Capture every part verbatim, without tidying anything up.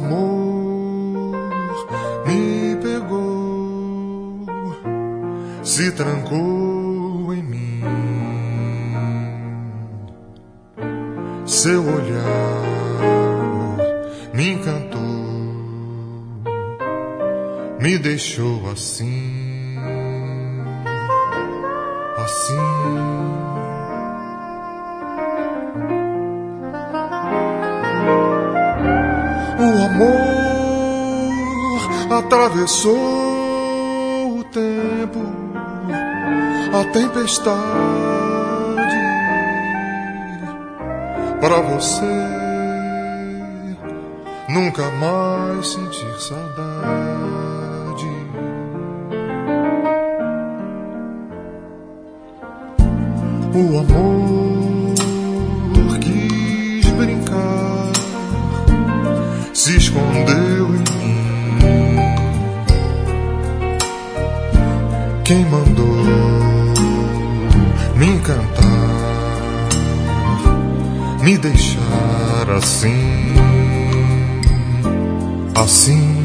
amor me pegou, se trancou em mim. Seu olhar me encantou, me deixou assim, assim. O amor atravessou o tempo, a tempestade, para você nunca mais sentir saudade. O amor quis brincar, se escondeu em mim. Quem mandou me encantar, me deixar assim, assim.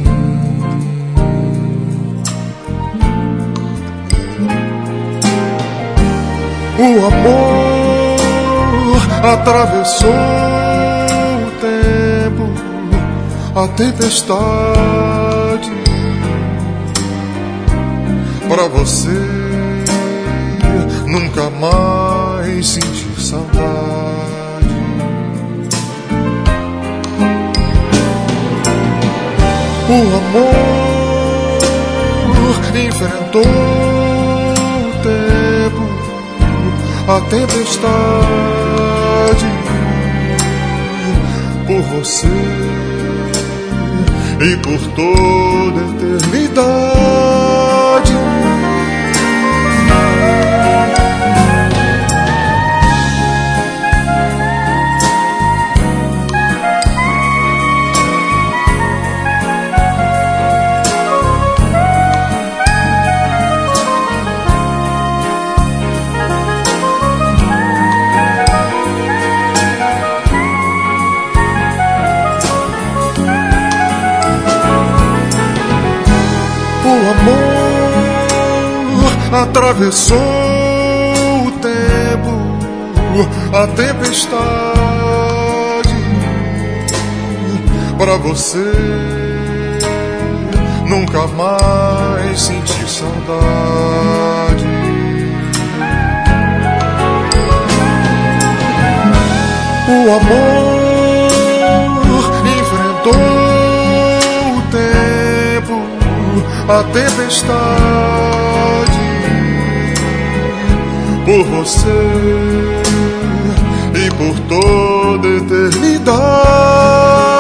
O amor atravessou o tempo, a tempestade, para você nunca mais sentir saudade. O amor enfrentou o tempo, a tempestade, por você e por toda a eternidade. O amor atravessou o tempo, a tempestade, para você nunca mais sentir saudade. O amor enfrentou o tempo, a tempestade, por você e por toda a eternidade.